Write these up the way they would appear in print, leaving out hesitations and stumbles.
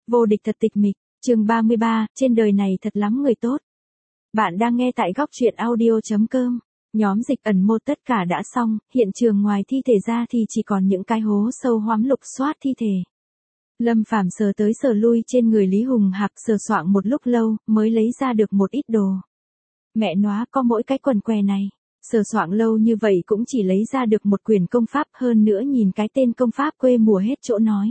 Vô địch thật tịch mịch, chương 33, trên đời này thật lắm người tốt. Bạn đang nghe tại góc truyện audio.com. Nhóm dịch ẩn mô tất cả đã xong, hiện trường ngoài thi thể ra thì chỉ còn những cái hố sâu hoắm lục soát thi thể. Lâm Phàm sờ tới sờ lui trên người Lý Hùng Hạc, sờ soạng một lúc lâu, mới lấy ra được một ít đồ. Mẹ nóa, có mỗi cái quần què này. Sờ soạng lâu như vậy cũng chỉ lấy ra được một quyển công pháp, hơn nữa nhìn cái tên công pháp quê mùa hết chỗ nói.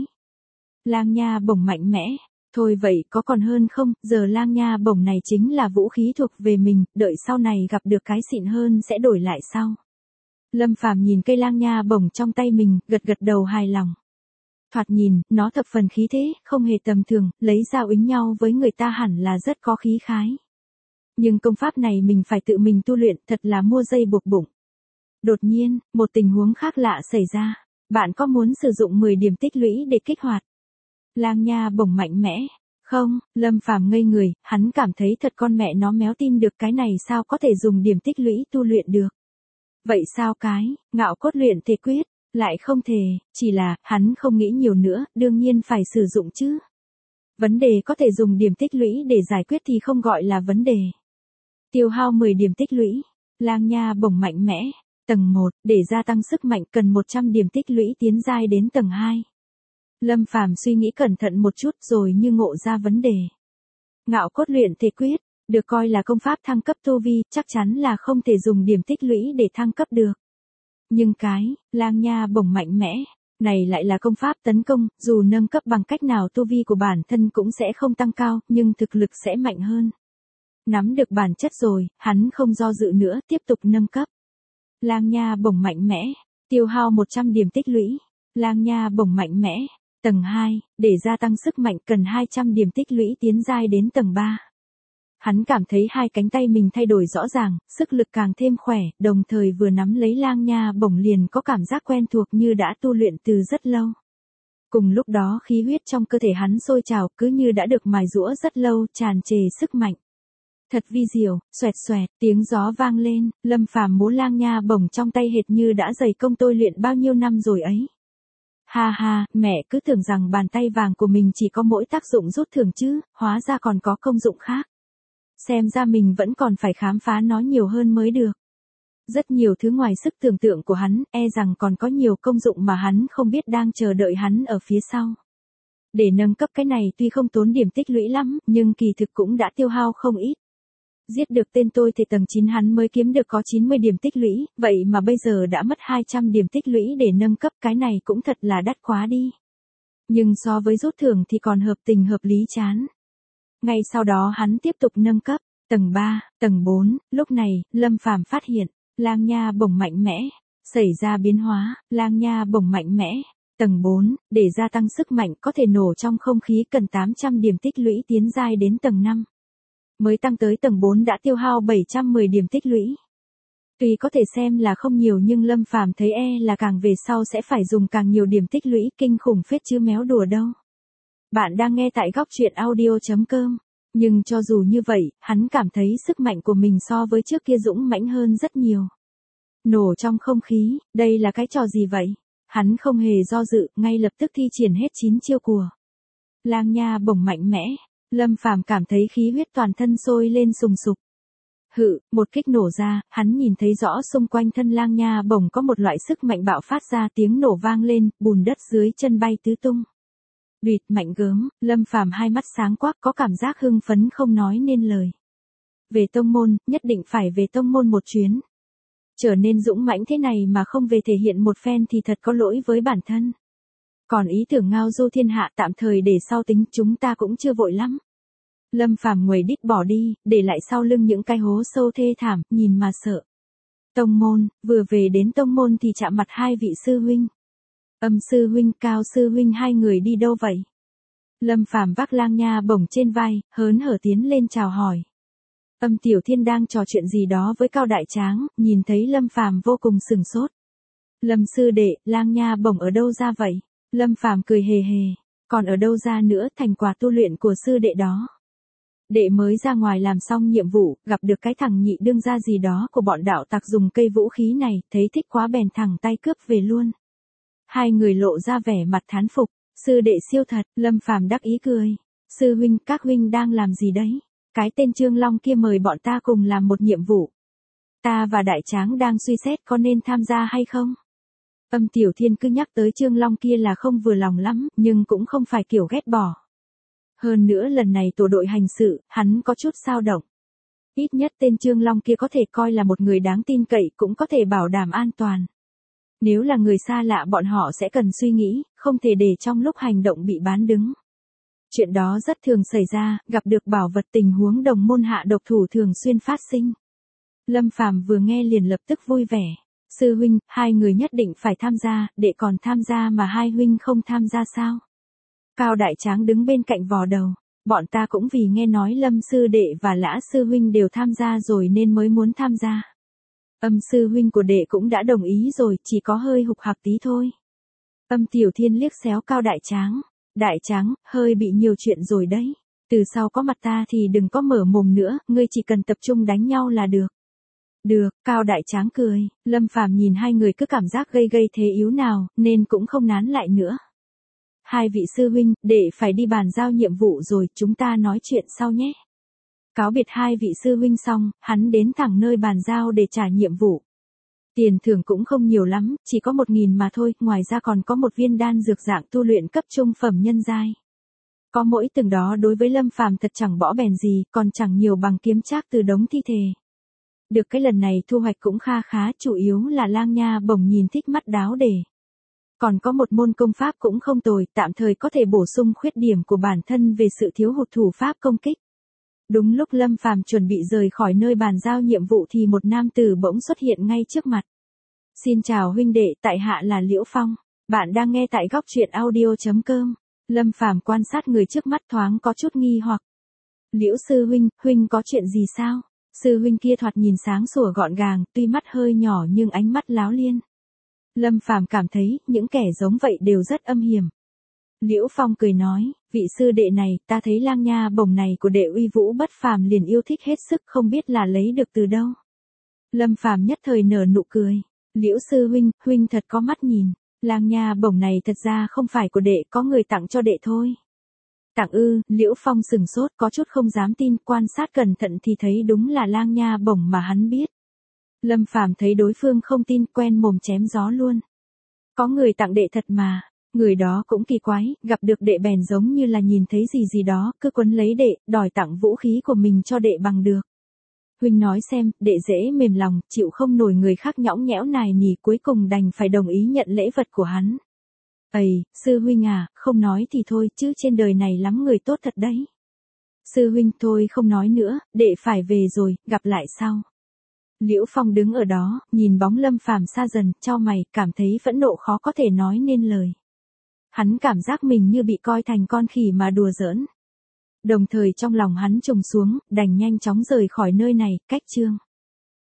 Lang nha bổng mạnh mẽ. Thôi vậy có còn hơn không, giờ lang nha bổng này chính là vũ khí thuộc về mình, đợi sau này gặp được cái xịn hơn sẽ đổi lại sau. Lâm Phàm nhìn cây lang nha bổng trong tay mình, gật gật đầu hài lòng. Thoạt nhìn, nó thập phần khí thế, không hề tầm thường, lấy ra uýnh nhau với người ta hẳn là rất có khí khái. Nhưng công pháp này mình phải tự mình tu luyện, thật là mua dây buộc bụng. Đột nhiên, một tình huống khác lạ xảy ra. Bạn có muốn sử dụng 10 điểm tích lũy để kích hoạt lang nha bổng mạnh mẽ? Không, Lâm Phàm ngây người, hắn cảm thấy thật con mẹ nó méo tin được, cái này sao có thể dùng điểm tích lũy tu luyện được. Vậy sao cái, ngạo cốt luyện thể quyết, lại không thể, chỉ là, hắn không nghĩ nhiều nữa, đương nhiên phải sử dụng chứ. Vấn đề có thể dùng điểm tích lũy để giải quyết thì không gọi là vấn đề. Tiêu hao 10 điểm tích lũy, lang nha bổng mạnh mẽ, tầng 1, để gia tăng sức mạnh cần 100 điểm tích lũy tiến giai đến tầng 2. Lâm Phàm suy nghĩ cẩn thận một chút rồi như ngộ ra vấn đề. Ngạo cốt luyện thể quyết, được coi là công pháp thăng cấp tu vi, chắc chắn là không thể dùng điểm tích lũy để thăng cấp được. Nhưng cái, lang nha bổng mạnh mẽ, này lại là công pháp tấn công, dù nâng cấp bằng cách nào tu vi của bản thân cũng sẽ không tăng cao, nhưng thực lực sẽ mạnh hơn. Nắm được bản chất rồi, hắn không do dự nữa, tiếp tục nâng cấp. Lang nha bổng mạnh mẽ, tiêu hao 100 điểm tích lũy, lang nha bổng mạnh mẽ. Tầng 2, để gia tăng sức mạnh cần 200 điểm tích lũy tiến giai đến tầng 3. Hắn cảm thấy hai cánh tay mình thay đổi rõ ràng, sức lực càng thêm khỏe, đồng thời vừa nắm lấy lang nha bổng liền có cảm giác quen thuộc như đã tu luyện từ rất lâu. Cùng lúc đó khí huyết trong cơ thể hắn sôi trào, cứ như đã được mài giũa rất lâu, tràn trề sức mạnh. Thật vi diệu, xoẹt xoẹt, tiếng gió vang lên, Lâm Phàm múa lang nha bổng trong tay hệt như đã dày công tôi luyện bao nhiêu năm rồi ấy. Ha ha, mẹ cứ tưởng rằng bàn tay vàng của mình chỉ có mỗi tác dụng rút thưởng chứ, hóa ra còn có công dụng khác. Xem ra mình vẫn còn phải khám phá nó nhiều hơn mới được. Rất nhiều thứ ngoài sức tưởng tượng của hắn, e rằng còn có nhiều công dụng mà hắn không biết đang chờ đợi hắn ở phía sau. Để nâng cấp cái này tuy không tốn điểm tích lũy lắm, nhưng kỳ thực cũng đã tiêu hao không ít. Giết được tên tôi thì tầng 9 hắn mới kiếm được có 90 điểm tích lũy, vậy mà bây giờ đã mất 200 điểm tích lũy để nâng cấp, cái này cũng thật là đắt quá đi. Nhưng so với rút thưởng thì còn hợp tình hợp lý chán. Ngay sau đó hắn tiếp tục nâng cấp, tầng 3, tầng 4, lúc này, Lâm Phàm phát hiện, lang nha bổng mạnh mẽ, xảy ra biến hóa, lang nha bổng mạnh mẽ, tầng 4, để gia tăng sức mạnh có thể nổ trong không khí cần 800 điểm tích lũy tiến giai đến tầng 5. Mới tăng tới tầng 4 đã tiêu hao 710 điểm tích lũy. Tuy có thể xem là không nhiều nhưng Lâm Phàm thấy là càng về sau sẽ phải dùng càng nhiều điểm tích lũy, kinh khủng phết chứ méo đùa đâu. Bạn đang nghe tại góc truyện audio.com. Nhưng cho dù như vậy, hắn cảm thấy sức mạnh của mình so với trước kia dũng mãnh hơn rất nhiều. Nổ trong không khí, đây là cái trò gì vậy? Hắn không hề do dự, ngay lập tức thi triển hết 9 chiêu của lang nha bổng mạnh mẽ. Lâm Phàm cảm thấy khí huyết toàn thân sôi lên sùng sục. Một kích nổ ra, hắn nhìn thấy rõ xung quanh thân lang nha bổng có một loại sức mạnh bạo phát ra, tiếng nổ vang lên, bùn đất dưới chân bay tứ tung. Đụt mạnh gớm, Lâm Phàm hai mắt sáng quắc, có cảm giác hưng phấn không nói nên lời. Về tông môn, nhất định phải về tông môn một chuyến. Trở nên dũng mãnh thế này mà không về thể hiện một phen thì thật có lỗi với bản thân. Còn ý tưởng ngao du thiên hạ tạm thời để sau tính, chúng ta cũng chưa vội lắm. Lâm Phàm nguầy đít bỏ đi, để lại sau lưng những cái hố sâu thê thảm, nhìn mà sợ. Tông môn, vừa về đến tông môn thì chạm mặt hai vị sư huynh. Âm sư huynh, Cao sư huynh, hai người đi đâu vậy? Lâm Phàm vác lang nha bổng trên vai, hớn hở tiến lên chào hỏi. Âm Tiểu Thiên đang trò chuyện gì đó với Cao Đại Tráng, nhìn thấy Lâm Phàm vô cùng sửng sốt. Lâm sư đệ, lang nha bổng ở đâu ra vậy? Lâm Phàm cười hề hề, còn ở đâu ra nữa, thành quả tu luyện của sư đệ đó. Đệ mới ra ngoài làm xong nhiệm vụ, gặp được cái thằng nhị đương gia gì đó của bọn đạo tặc dùng cây vũ khí này, thấy thích quá bèn thẳng tay cướp về luôn. Hai người lộ ra vẻ mặt thán phục, sư đệ siêu thật, Lâm Phàm đắc ý cười. Sư huynh, các huynh đang làm gì đấy? Cái tên Trương Long kia mời bọn ta cùng làm một nhiệm vụ. Ta và Đại Tráng đang suy xét có nên tham gia hay không? Âm Tiểu Thiên cứ nhắc tới Trương Long kia là không vừa lòng lắm, nhưng cũng không phải kiểu ghét bỏ. Hơn nữa lần này tổ đội hành sự, hắn có chút dao động. Ít nhất tên Trương Long kia có thể coi là một người đáng tin cậy, cũng có thể bảo đảm an toàn. Nếu là người xa lạ bọn họ sẽ cần suy nghĩ, không thể để trong lúc hành động bị bán đứng. Chuyện đó rất thường xảy ra, gặp được bảo vật tình huống đồng môn hạ độc thủ thường xuyên phát sinh. Lâm Phàm vừa nghe liền lập tức vui vẻ. Sư huynh, hai người nhất định phải tham gia, đệ còn tham gia mà hai huynh không tham gia sao? Cao Đại Tráng đứng bên cạnh vò đầu. Bọn ta cũng vì nghe nói Lâm sư đệ và Lã sư huynh đều tham gia rồi nên mới muốn tham gia. Âm sư huynh của đệ cũng đã đồng ý rồi, chỉ có hơi hục hặc tí thôi. Âm Tiểu Thiên liếc xéo Cao Đại Tráng. Đại Tráng, hơi bị nhiều chuyện rồi đấy. Từ sau có mặt ta thì đừng có mở mồm nữa, ngươi chỉ cần tập trung đánh nhau là được. Được, Cao Đại Tráng cười. Lâm Phàm nhìn hai người cứ cảm giác gây thế yếu nào, nên cũng không nán lại nữa. Hai vị sư huynh, đệ phải đi bàn giao nhiệm vụ rồi, chúng ta nói chuyện sau nhé. Cáo biệt hai vị sư huynh xong, hắn đến thẳng nơi bàn giao để trả nhiệm vụ. Tiền thưởng cũng không nhiều lắm, chỉ có 1.000 mà thôi, ngoài ra còn có một viên đan dược dạng tu luyện cấp trung phẩm nhân giai. Có mỗi từng đó đối với Lâm Phàm thật chẳng bỏ bèn gì, còn chẳng nhiều bằng kiếm trác từ đống thi thể. Được cái lần này thu hoạch cũng kha khá, chủ yếu là Lang Nha Bổng nhìn thích mắt đáo để. Còn có một môn công pháp cũng không tồi, tạm thời có thể bổ sung khuyết điểm của bản thân về sự thiếu hụt thủ pháp công kích. Đúng lúc Lâm Phàm chuẩn bị rời khỏi nơi bàn giao nhiệm vụ thì một nam tử bỗng xuất hiện ngay trước mặt. Xin chào huynh đệ, tại hạ là Liễu Phong. Bạn đang nghe tại góc truyện audio.com. Lâm Phàm quan sát người trước mắt thoáng có chút nghi hoặc. Liễu sư huynh, huynh có chuyện gì sao? Sư huynh kia thoạt nhìn sáng sủa gọn gàng, tuy mắt hơi nhỏ nhưng ánh mắt láo liên. Lâm Phàm cảm thấy, những kẻ giống vậy đều rất âm hiểm. Liễu Phong cười nói, vị sư đệ này, ta thấy Lang Nha Bổng này của đệ uy vũ bất phàm liền yêu thích hết sức, không biết là lấy được từ đâu. Lâm Phàm nhất thời nở nụ cười. Liễu sư huynh, huynh thật có mắt nhìn. Lang Nha Bổng này thật ra không phải của đệ, có người tặng cho đệ thôi. Tặng ư? Liễu Phong sừng sốt, có chút không dám tin, quan sát cẩn thận thì thấy đúng là Lang Nha Bổng mà hắn biết. Lâm Phàm thấy đối phương không tin, quen mồm chém gió luôn. Có người tặng đệ thật mà. Người đó cũng kỳ quái, gặp được đệ bèn giống như là nhìn thấy gì đó, cứ quấn lấy đệ, đòi tặng vũ khí của mình cho đệ bằng được. Huynh nói xem, đệ dễ mềm lòng, chịu không nổi người khác nhõng nhẽo nài nỉ, cuối cùng đành phải đồng ý nhận lễ vật của hắn. Ây, sư huynh à, không nói thì thôi, chứ trên đời này lắm người tốt thật đấy. Sư huynh, thôi không nói nữa, đệ phải về rồi, gặp lại sau. Liễu Phong đứng ở đó, nhìn bóng Lâm Phàm xa dần, chau mày, cảm thấy phẫn nộ khó có thể nói nên lời. Hắn cảm giác mình như bị coi thành con khỉ mà đùa giỡn. Đồng thời trong lòng hắn trùng xuống, đành nhanh chóng rời khỏi nơi này, cách chương.